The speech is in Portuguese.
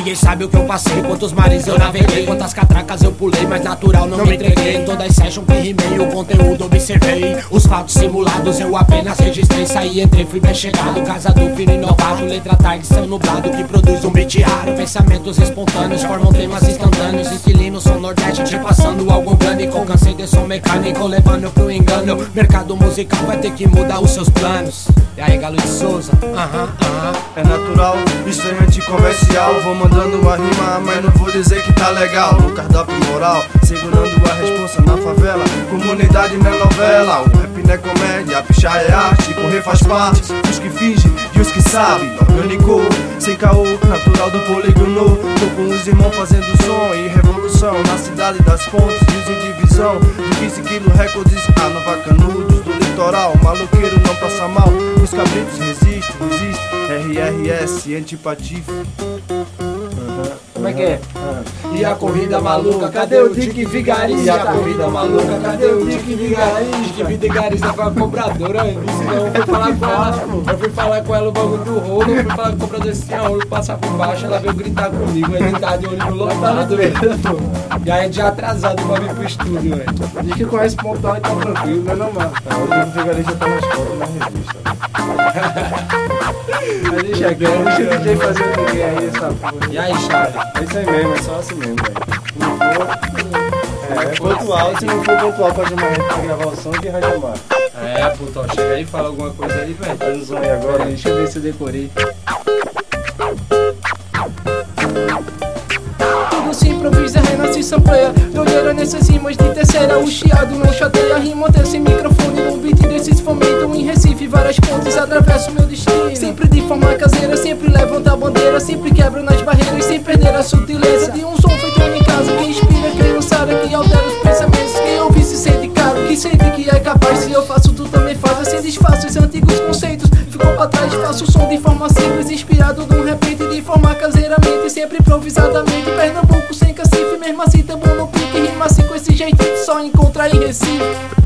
Ninguém sabe o que eu passei, quantos mares eu naveguei, quantas catracas eu pulei, mas natural não me entreguei. Todas as sessions que rimei, o conteúdo observei, os fatos simulados eu apenas registrei. Saí, entrei, fui bem chegado, casa do filho inovado, letra tarde, céu nublado, que produz um beat raro. Pensamentos espontâneos, formam temas instantâneos, inquilino, som nordeste, te passando algo orgânico. Cansei de som mecânico, levando pro engano. Mercado musical vai ter que mudar os seus planos. E aí, Galo de Souza? É natural, isso é anticomercial. Vou mandando a rima, mas não vou dizer que tá legal. No cardápio moral, segurando a responsa na favela. Comunidade não é novela, o rap não é comédia, pichar é arte, correr faz parte. Os que fingem e os que sabem, orgânico, sem caô, natural do polígono. Tô com os irmãos fazendo som e revolução na cidade das pontes, rios em divisão. De 15 quilos recordes, a Nova Canudos do litoral. Maloqueiro não passa mal, os cabritos resistem, RRS, antipatia. Como é que é? E a corrida maluca, cadê o Dick Vigarista? E a corrida maluca, cadê o Dick Vigarista? Dick Vigarista foi a compradora, eu fui falar com ela o bagulho do rolo, eu fui falar com o comprador assim, o rolo passar por baixo, ela veio gritar comigo, a gente tá de olho no lotado, velho. E a gente já atrasado pra vir pro estúdio, velho. Diz que conhece pontual e tá tranquilo, né não, mano? O Dick Vigarista tá na escola, na revista. Mas deixa aqui, deixa o DJ fazer o que aí, essa porra. E aí, Charlie? É isso aí mesmo, é só assim mesmo, velho. Se não for, é pontual, se não for pontual pra chamar a gente pra gravar o som, que vai chamar. É, puto, chega aí, fala alguma coisa aí, velho. Faz um som aí agora, Deixa eu ver se eu decorei. Tudo se improvisa, renasce sampleia. Doideira nessas rimas de terceira. O chiado não chateia, rima até sem microfone. No beat desses fomentam em Recife. Várias pontes atravesso meu destino. Sempre de forma caseira, sempre levanta a bandeira. Sempre quebro nas barreiras, sem perder a sutileza de um som feito em casa. Que inspira a criançada, que altera os pensamentos. Quem ouve se sente caro, que sente que é capaz. Se eu faço, tu também faz, assim desfaço os antigos conceitos. Ficou pra trás, faço o som de forma simples. Inspirado de um repente, de forma caseiramente. Sempre improvisadamente, Pernambuco sem cacife. Mesmo assim, tamo no pique, rima assim com esse jeito, só encontrar em Recife.